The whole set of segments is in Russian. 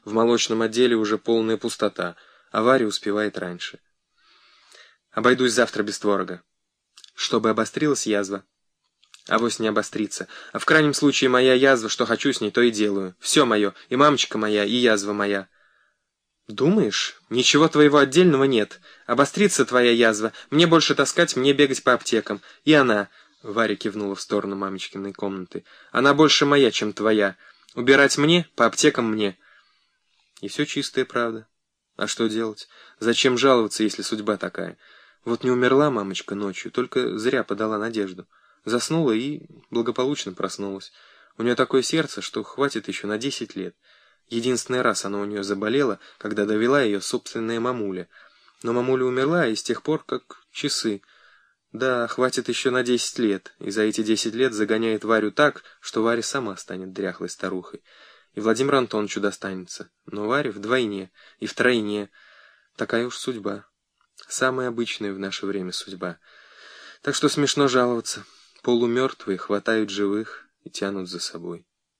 В молочном отделе уже полная пустота, а Варя успевает раньше. Обойдусь завтра без творога. Чтобы обострилась язва. Авось не обострится. А в крайнем случае моя язва, что хочу с ней, то и делаю. Все мое, и мамочка моя, и язва моя. Думаешь? Ничего твоего отдельного нет. Обострится твоя язва. Мне больше таскать, мне бегать по аптекам. И она... Варя кивнула в сторону мамочкиной комнаты. Она больше моя, чем твоя. Убирать мне, по аптекам мне. И все чистая правда. А что делать? Зачем жаловаться, если судьба такая? Вот не умерла мамочка ночью, только зря подала надежду. Заснула и благополучно проснулась. У нее такое сердце, что хватит еще на 10 лет. Единственный раз оно у нее заболело, когда довела ее собственная мамуля. Но мамуля умерла, и с тех пор как часы. Да, хватит еще на 10 лет, и за эти 10 лет загоняет Варю так, что Варя сама станет дряхлой старухой. И Владимиру Антоновичу достанется, но Варе вдвойне и втройне. Такая уж судьба. Самая обычная в наше время судьба. Так что смешно жаловаться. Полумертвые хватают живых и тянут за собой.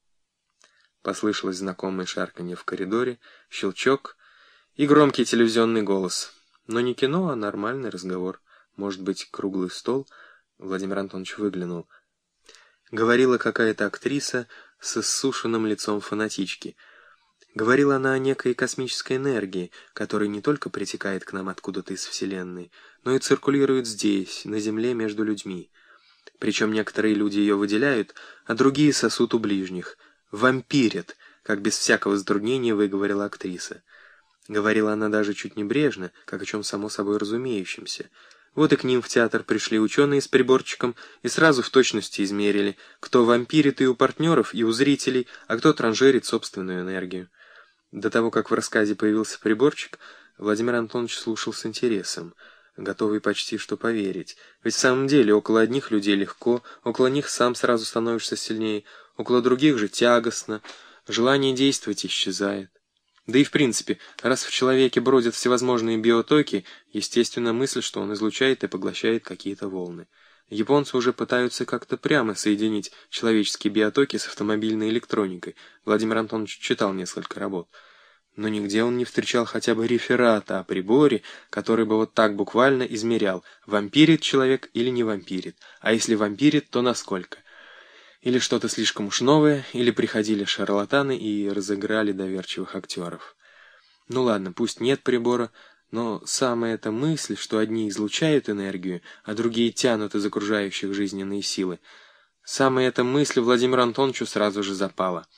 Послышалось знакомое шарканье в коридоре, щелчок и громкий телевизионный голос. Но не кино, а нормальный разговор. Может быть, круглый стол? Владимир Антонович выглянул. Говорила какая-то актриса с иссушенным лицом фанатички. Говорила она о некой космической энергии, которая не только притекает к нам откуда-то из Вселенной, но и циркулирует здесь, на Земле, между людьми. Причем некоторые люди ее выделяют, а другие сосут у ближних. Вампирят, как без всякого затруднения выговорила актриса. Говорила она даже чуть небрежно, как о чем само собой разумеющемся. Вот и к ним в театр пришли ученые с приборчиком и сразу в точности измерили, кто вампирит и у партнеров, и у зрителей, а кто транжирит собственную энергию. До того, как в рассказе появился приборчик, Владимир Антонович слушал с интересом, готовый почти что поверить. Ведь в самом деле около одних людей легко, около них сам сразу становишься сильнее, около других же тягостно, желание действовать исчезает. Да и в принципе, раз в человеке бродят всевозможные биотоки, естественно мысль, что он излучает и поглощает какие-то волны. Японцы уже пытаются как-то прямо соединить человеческие биотоки с автомобильной электроникой. Владимир Антонович читал несколько работ. Но нигде он не встречал хотя бы реферата о приборе, который бы вот так буквально измерял, вампирит человек или не вампирит, а если вампирит, то насколько. Или что-то слишком уж новое, или приходили шарлатаны и разыграли доверчивых актеров. Ну ладно, пусть нет прибора, но самая эта мысль, что одни излучают энергию, а другие тянут из окружающих жизненные силы, самая эта мысль Владимиру Антоновичу сразу же запала.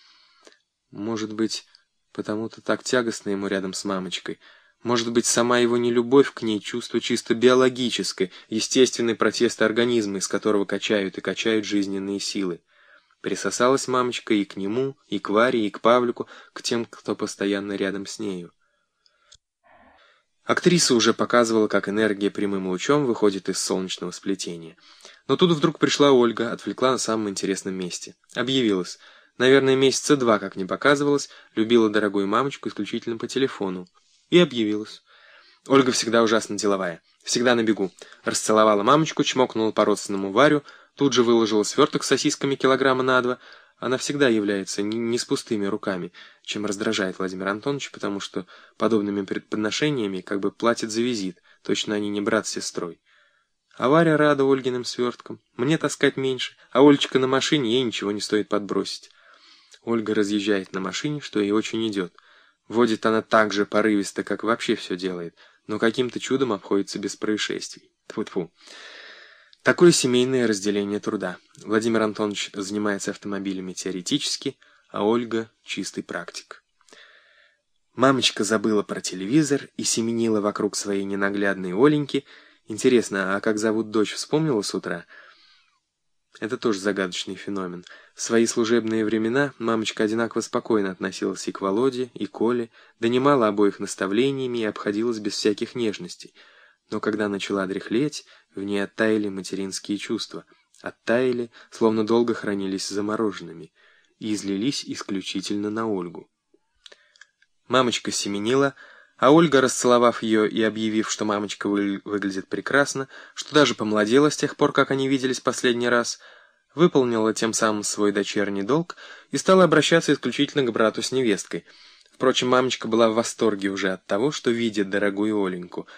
Может быть, потому-то так тягостно ему рядом с мамочкой. Может быть, сама его нелюбовь к ней чувство чисто биологическое, естественный протест организма, из которого качают и качают жизненные силы. Присосалась мамочка и к нему, и к Варе, и к Павлику, к тем, кто постоянно рядом с нею. Актриса уже показывала, как энергия прямым лучом выходит из солнечного сплетения. Но тут вдруг пришла Ольга, отвлекла на самом интересном месте. Объявилась. Наверное, месяца 2, как не показывалась, любила дорогую мамочку исключительно по телефону. И объявилась. Ольга всегда ужасно деловая, всегда на бегу. Расцеловала мамочку, чмокнула по-родственному Варю, тут же выложила сверток с сосисками килограмма на 2. Она всегда является не с пустыми руками, чем раздражает Владимира Антоновича, потому что подобными подношениями как бы платит за визит, точно они не брат с сестрой. А Варя рада Ольгиным сверткам. Мне таскать меньше, а Олечка на машине, ей ничего не стоит подбросить. Ольга разъезжает на машине, что ей очень идет. Водит она так же порывисто, как вообще все делает, но каким-то чудом обходится без происшествий. Тьфу-тьфу. Такое семейное разделение труда. Владимир Антонович занимается автомобилями теоретически, а Ольга — чистый практик. Мамочка забыла про телевизор и семенила вокруг своей ненаглядной Оленьки. Интересно, а как зовут дочь, вспомнила с утра? Это тоже загадочный феномен. В свои служебные времена мамочка одинаково спокойно относилась и к Володе, и к Оле, донимала обоих наставлениями и обходилась без всяких нежностей. Но когда начала дряхлеть, в ней оттаяли материнские чувства. Оттаяли, словно долго хранились замороженными, и излились исключительно на Ольгу. Мамочка семенила, а Ольга, расцеловав ее и объявив, что мамочка выглядит прекрасно, что даже помолодела с тех пор, как они виделись последний раз, выполнила тем самым свой дочерний долг и стала обращаться исключительно к брату с невесткой. Впрочем, мамочка была в восторге уже от того, что видит дорогую Оленьку,